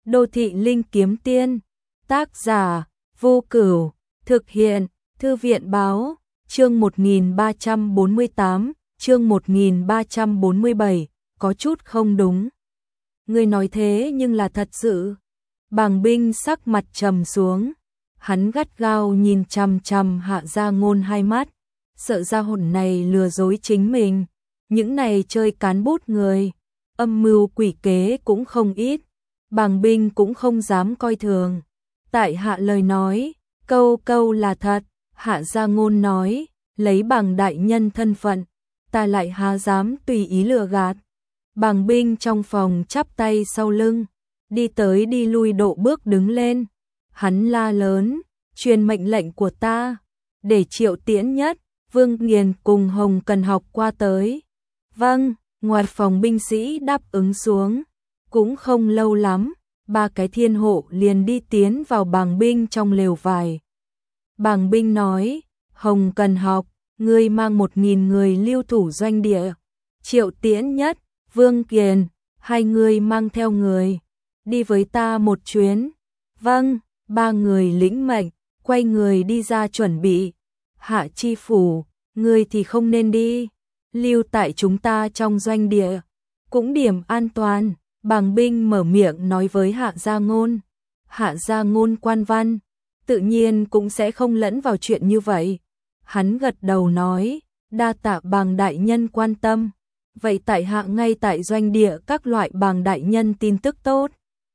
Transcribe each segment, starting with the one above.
Đô thị linh kiếm tiên, tác giả Vô Cửu, thực hiện Thư viện báo, chương 1348, chương 1347, có chút không đúng. Ngươi nói thế nhưng là thật sự. Bàng Binh sắc mặt trầm xuống, hắn gắt gao nhìn chằm chằm Hạ Gia Ngôn hai mắt, sợ ra hồn này lừa dối chính mình. Những này chơi cán bút người, âm mưu quỷ kế cũng không ít, Bàng Binh cũng không dám coi thường. Tại hạ lời nói, câu câu là thật. Hạ Gia Ngôn nói, lấy Bàng đại nhân thân phận, ta lại há dám tùy ý lừa gạt. Bàng Binh trong phòng chắp tay sau lưng, đi tới đi lui độ bước đứng lên. Hắn la lớn, truyền mệnh lệnh của ta, để Triệu Tiễn Nhất, Vương Nghiền cùng Hồng Cần Học qua tới. Vâng, ngoài phòng binh sĩ đáp ứng xuống. Cũng không lâu lắm, ba cái thiên hộ liền đi tiến vào Bàng Binh trong lều vải. Bàng Binh nói, Hồng Cần Học, ngươi mang 1000 người lưu thủ doanh địa. Triệu Tiễn Nhất, Vương Kiền, hai người mang theo người, đi với ta một chuyến. Vâng, ba người lĩnh mệnh, quay người đi ra chuẩn bị. Hạ chi phủ, ngươi thì không nên đi, lưu tại chúng ta trong doanh địa, cũng điểm an toàn. Bàng Binh mở miệng nói với Hạ Gia Ngôn. Hạ Gia Ngôn quan văn, tự nhiên cũng sẽ không lẫn vào chuyện như vậy. Hắn gật đầu nói, đa tạ Bàng đại nhân quan tâm. Vậy tại hạ ngay tại doanh địa các loại Bàng đại nhân tin tức tốt.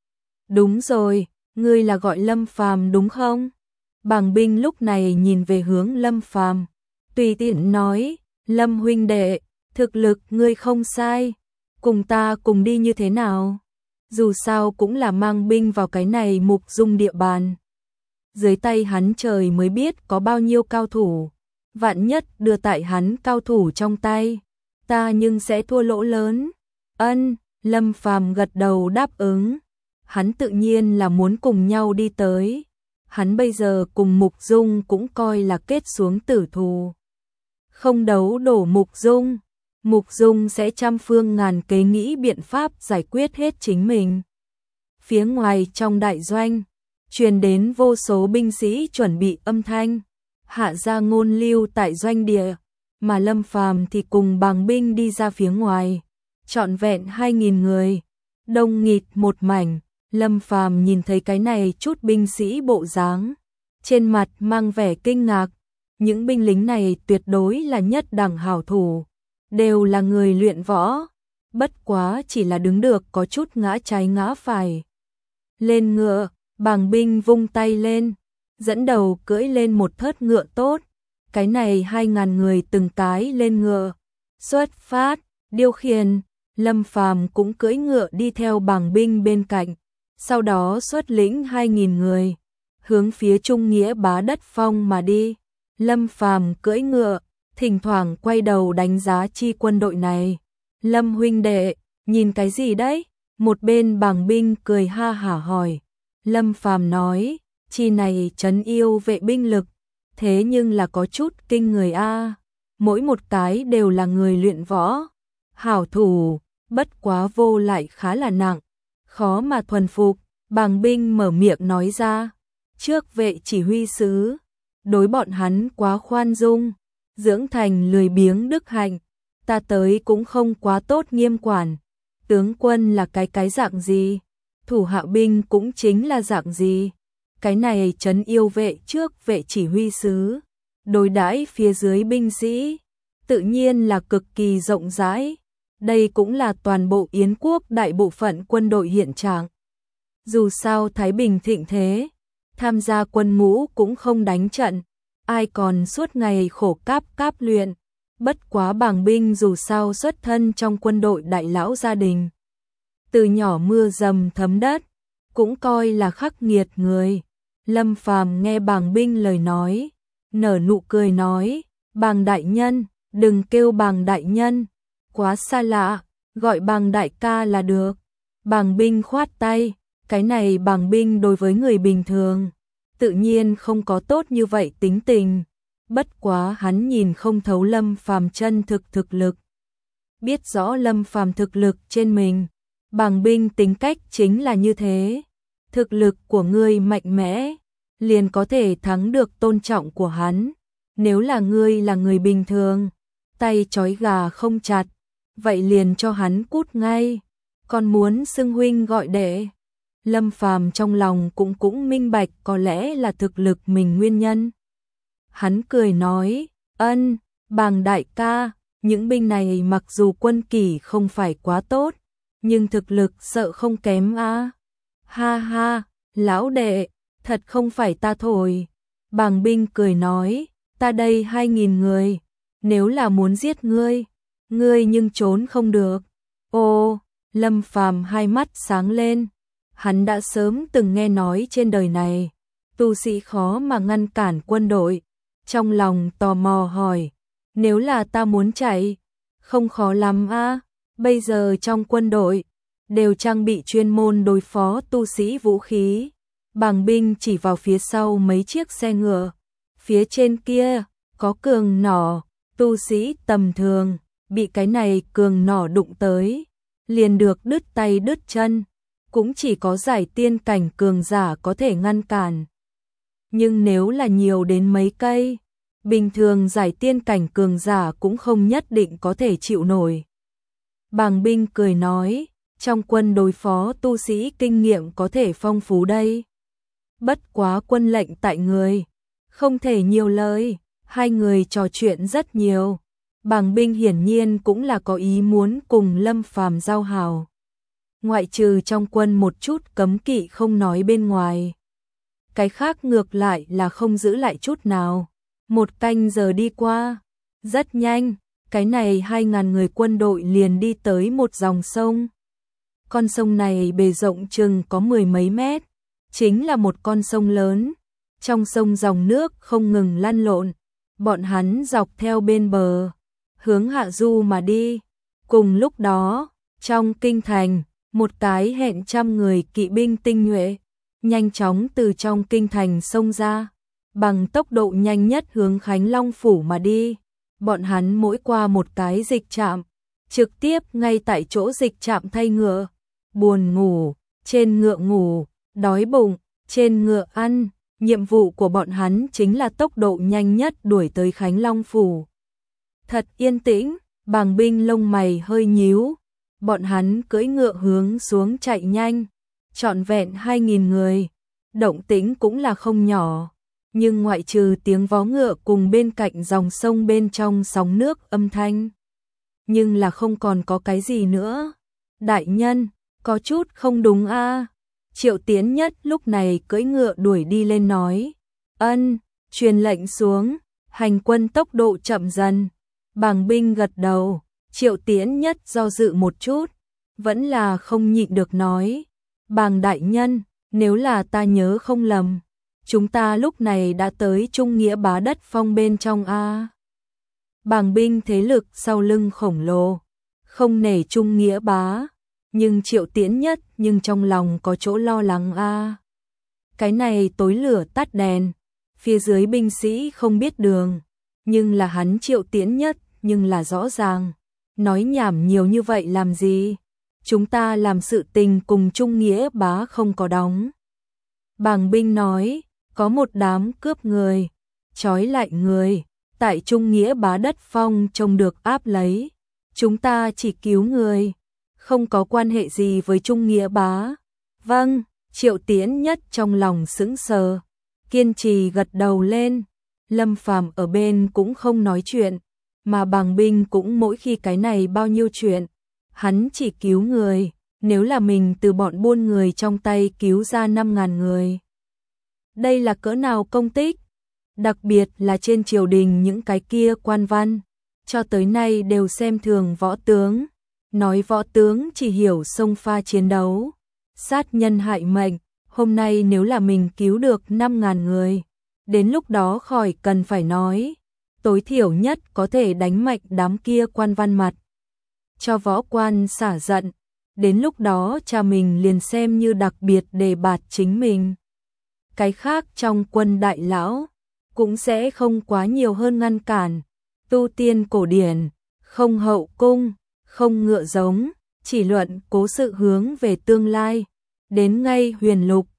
Đúng rồi, ngươi là gọi Lâm Phàm đúng không? Bàng Binh lúc này nhìn về hướng Lâm Phàm, tùy tiện nói, Lâm huynh đệ, thực lực ngươi không sai, cùng ta cùng đi như thế nào? Dù sao cũng là mang binh vào cái này Mục Dung địa bàn. Dưới tay hắn trời mới biết có bao nhiêu cao thủ, vạn nhất đưa tại hắn cao thủ trong tay, ta nhưng sẽ thua lỗ lớn. Ân, Lâm Phàm gật đầu đáp ứng. Hắn tự nhiên là muốn cùng nhau đi tới. Hắn bây giờ cùng Mục Dung cũng coi là kết xuống tử thù. Không đấu đổ Mục Dung, Mục Dung sẽ trăm phương ngàn kế nghĩ biện pháp giải quyết hết chính mình. Phía ngoài trong đại doanh, truyền đến vô số binh sĩ chuẩn bị âm thanh. Hạ Gia Ngôn lưu tại doanh địa, mà Lâm Phàm thì cùng Bàng Binh đi ra phía ngoài. Trọn vẹn 2000 người, đông nghịt một mảnh. Lâm Phàm nhìn thấy cái này chút binh sĩ bộ dáng, trên mặt mang vẻ kinh ngạc. Những binh lính này tuyệt đối là nhất đẳng hảo thủ, đều là người luyện võ, bất quá chỉ là đứng được có chút ngã trái ngã phải. Lên ngựa, Bàng Binh vung tay lên, dẫn đầu cưỡi lên một thớt ngựa tốt. Cái này 2000 người từng cái lên ngựa, xuất phát, điều khiển. Lâm Phàm cũng cưỡi ngựa đi theo Bàng Binh bên cạnh, sau đó xuất lĩnh 2000 người, hướng phía Trung Nghĩa Bá Đất Phong mà đi. Lâm Phàm cưỡi ngựa, thỉnh thoảng quay đầu đánh giá chi quân đội này. Lâm huynh đệ, nhìn cái gì đấy? Một bên Bàng Binh cười ha hả hỏi. Lâm Phàm nói, chi này trấn yêu vệ binh lực, thế nhưng là có chút kinh người a. Mỗi một cái đều là người luyện võ, hảo thủ, bất quá vô lại khá là nặng, khó mà thuần phục. Bàng Binh mở miệng nói ra, trước vệ chỉ huy sứ, đối bọn hắn quá khoan dung, dưỡng thành lười biếng đức hạnh, ta tới cũng không quá tốt nghiêm quản. Tướng quân là cái dạng gì, thủ hạ binh cũng chính là dạng gì. Cái này trấn yêu vệ trước vệ chỉ huy sứ, đối đãi phía dưới binh sĩ, tự nhiên là cực kỳ rộng rãi. Đây cũng là toàn bộ Yến quốc đại bộ phận quân đội hiện trạng. Dù sao Thái Bình thịnh thế, tham gia quân ngũ cũng không đánh trận, ai còn suốt ngày khổ cáp luyện. Bất quá Bàng Binh dù sao xuất thân trong quân đội đại lão gia đình, từ nhỏ mưa dầm thấm đất, cũng coi là khắc nghiệt người. Lâm Phàm nghe Bàng Binh lời nói, nở nụ cười nói, Bàng đại nhân, đừng kêu Bàng đại nhân, quá xa lạ, gọi Bàng đại ca là được. Bàng Binh khoát tay, cái này Bàng Binh đối với người bình thường, tự nhiên không có tốt như vậy tính tình. Bất quá hắn nhìn không thấu Lâm Phàm chân thực lực. Biết rõ Lâm Phàm thực lực trên mình, Bàng Binh tính cách chính là như thế. thực lực của ngươi mạnh mẽ, liền có thể thắng được tôn trọng của hắn. Nếu là ngươi là người bình thường, tay trói gà không chặt, vậy liền cho hắn cút ngay. Còn muốn xưng huynh gọi đệ. Lâm Phàm trong lòng cũng minh bạch có lẽ là thực lực mình nguyên nhân. Hắn cười nói, ân, Bàng đại ca, những binh này mặc dù quân kỷ không phải quá tốt, nhưng thực lực sợ không kém a. Ha ha, lão đệ, thật không phải ta thổi. Bàng binh cười nói, ta đây 2.000 người, nếu là muốn giết ngươi nhưng trốn không được. Ô, Lâm Phàm hai mắt sáng lên, hắn đã sớm từng nghe nói trên đời này, tu sĩ khó mà ngăn cản quân đội. Trong lòng tò mò hỏi, nếu là ta muốn chạy, không khó lắm a. Bây giờ trong quân đội đều trang bị chuyên môn đối phó tu sĩ vũ khí. Bàng binh chỉ vào phía sau mấy chiếc xe ngựa, phía trên kia có cường nỏ, tu sĩ tầm thường bị cái này cường nỏ đụng tới, liền được đứt tay đứt chân, cũng chỉ có giải tiên cảnh cường giả có thể ngăn cản. Nhưng nếu là nhiều đến mấy cây, bình thường giải tiên cảnh cường giả cũng không nhất định có thể chịu nổi. Bàng binh cười nói, trong quân đối phó tu sĩ kinh nghiệm có thể phong phú đây. Bất quá quân lệnh tại người, không thể nhiều lời. Hai người trò chuyện rất nhiều. Bàng binh hiển nhiên cũng là có ý muốn cùng Lâm Phàm giao hảo. Ngoại trừ trong quân một chút cấm kỵ không nói bên ngoài, cái khác ngược lại là không giữ lại chút nào. 1 canh giờ đi qua, rất nhanh, cái này 2.000 người quân đội liền đi tới một dòng sông. Con sông này bề rộng chừng có 10 mấy mét, chính là một con sông lớn. Trong sông dòng nước không ngừng lăn lộn, bọn hắn dọc theo bên bờ, hướng hạ du mà đi. Cùng lúc đó, trong kinh thành, một cái hẹn trăm người kỵ binh tinh nhuệ, nhanh chóng từ trong kinh thành xông ra, bằng tốc độ nhanh nhất hướng Khánh Long Phủ mà đi. Bọn hắn mỗi qua một cái dịch trạm, trực tiếp ngay tại chỗ dịch trạm thay ngựa. Buồn ngủ, trên ngựa ngủ, đói bụng, trên ngựa ăn. Nhiệm vụ của bọn hắn chính là tốc độ nhanh nhất đuổi tới Khánh Long Phủ. Thật yên tĩnh, Bàng binh lông mày hơi nhíu. Bọn hắn cưỡi ngựa hướng xuống chạy nhanh, trọn vẹn 2.000 người, động tĩnh cũng là không nhỏ. Nhưng ngoại trừ tiếng vó ngựa cùng bên cạnh dòng sông bên trong sóng nước âm thanh, nhưng là không còn có cái gì nữa. Đại nhân, có chút không đúng a. Triệu Tiến Nhất lúc này cưỡi ngựa đuổi đi lên nói, ân, truyền lệnh xuống, hành quân tốc độ chậm dần. Bàng binh gật đầu. Triệu Tiến Nhất do dự một chút, vẫn là không nhịn được nói, Bàng đại nhân, nếu là ta nhớ không lầm, chúng ta lúc này đã tới Trung Nghĩa Bá đất phong bên trong a. Bàng binh thế lực sau lưng khổng lồ, không nể Trung Nghĩa Bá, nhưng Triệu Tiến Nhất nhưng trong lòng có chỗ lo lắng a. Cái này tối lửa tắt đèn, phía dưới binh sĩ không biết đường, nhưng là hắn Triệu Tiến Nhất nhưng là rõ ràng. Nói nhảm nhiều như vậy làm gì? Chúng ta làm sự tình cùng Trung Nghĩa Bá không có đóng. Bàng binh nói, có một đám cướp người, trói lại người, tại Trung Nghĩa Bá đất phong trông được áp lấy. Chúng ta chỉ cứu người, không có quan hệ gì với Trung Nghĩa Bá. Vâng, Triệu Tiến Nhất trong lòng sững sờ, kiên trì gật đầu lên. Lâm Phàm ở bên cũng không nói chuyện, mà Bàng binh cũng mỗi khi cái này bao nhiêu chuyện, hắn chỉ cứu người, nếu là mình từ bọn buôn người trong tay cứu ra 5.000 người. Đây là cỡ nào công tích, đặc biệt là trên triều đình những cái kia quan văn, cho tới nay đều xem thường võ tướng, nói võ tướng chỉ hiểu xông pha chiến đấu, sát nhân hại mệnh, hôm nay nếu là mình cứu được 5.000 người, đến lúc đó khỏi cần phải nói, tối thiểu nhất có thể đánh mạnh đám kia quan văn mặt, cho võ quan xả giận, đến lúc đó cha mình liền xem như đặc biệt đề bạt chính mình. Cái khác trong quân đại lão cũng sẽ không quá nhiều hơn ngăn cản, tu tiên cổ điển, không hậu cung, không ngựa giống, chỉ luận cố sự hướng về tương lai, đến ngay huyền lục,